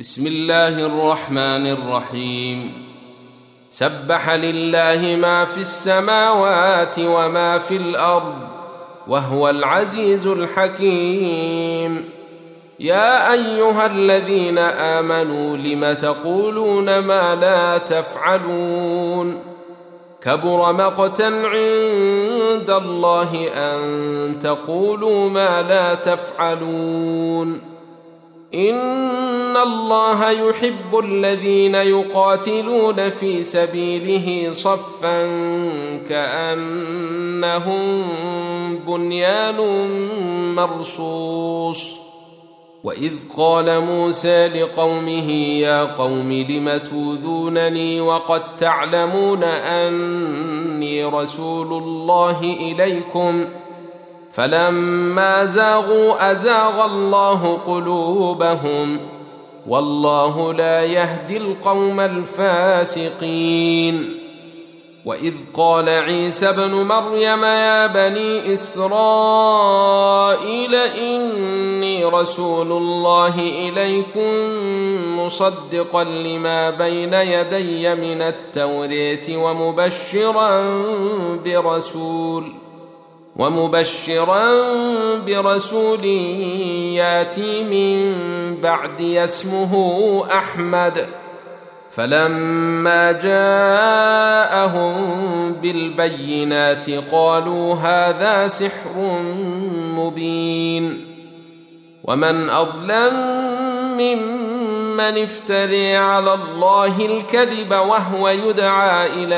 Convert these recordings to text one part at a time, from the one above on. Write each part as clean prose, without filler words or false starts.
بسم الله الرحمن الرحيم. سبح لله ما في السماوات وما في الأرض وهو العزيز الحكيم. يا أيها الذين آمنوا لم تقولون ما لا تفعلون؟ كبر مقتا عند الله أن تقولوا ما لا تفعلون. إن الله يحب الذين يقاتلون في سبيله صفا كأنهم بنيان مرصوص. وإذ قال موسى لقومه يا قوم لم تؤذونني وقد تعلمون أني رسول الله إليكم فلما زاغوا أزاغ الله قلوبهم والله لا يهدي القوم الفاسقين. وإذ قال عيسى ابن مريم يا بني إسرائيل إني رسول الله إليكم مصدقا لما بين يدي من التوراة ومبشرا برسول ياتي من بعدي اسمه أحمد. فلما جاءهم بالبينات قالوا هذا سحر مبين. ومن أظلم ممن افترى على الله الكذب وهو يدعى إلى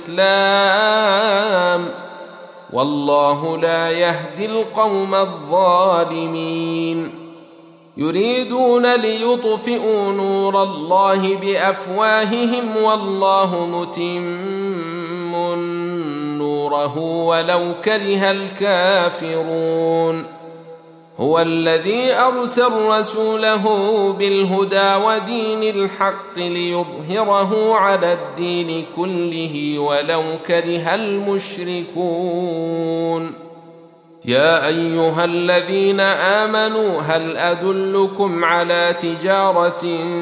الإسلام والله لا يهدي القوم الظالمين. يريدون ليطفئوا نور الله بأفواههم والله متم نوره ولو كره الكافرون. هو الذي أرسل رسوله بالهدى ودين الحق ليظهره على الدين كله ولو كره المشركون. يا أيها الذين آمنوا هل أدلكم على تجارة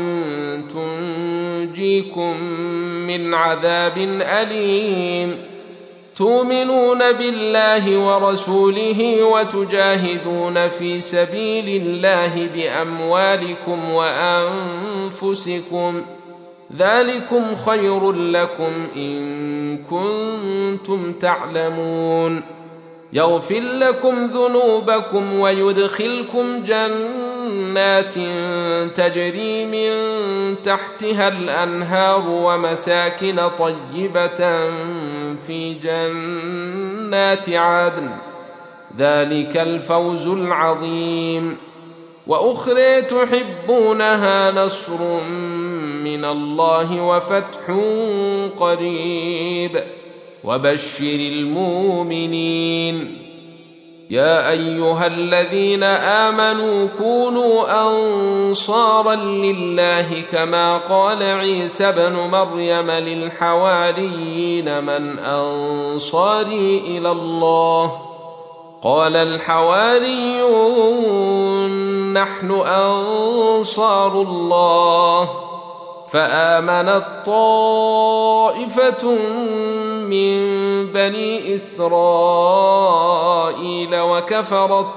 تنجيكم من عذاب أليم تؤمنون بالله ورسوله وتجاهدون في سبيل الله بأموالكم وأنفسكم ذلكم خير لكم إن كنتم تعلمون. يغفر لكم ذنوبكم ويدخلكم جنات تجري من تحتها الأنهار ومساكن طيبة في جنات عدن ذلك الفوز العظيم. وأخرى تحبونها نصر من الله وفتح قريب وبشر المؤمنين. يا أيها الذين آمنوا كونوا أنصارا لله كما قال عيسى ابن مريم للحواريين من أنصاري إلى الله قال الحواريون نحن أنصار الله. فآمنت طائفة من بني إسرائيل وكفرت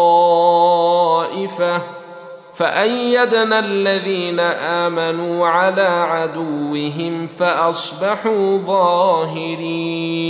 طائفة فأيدنا الذين آمنوا على عدوهم فأصبحوا ظاهرين.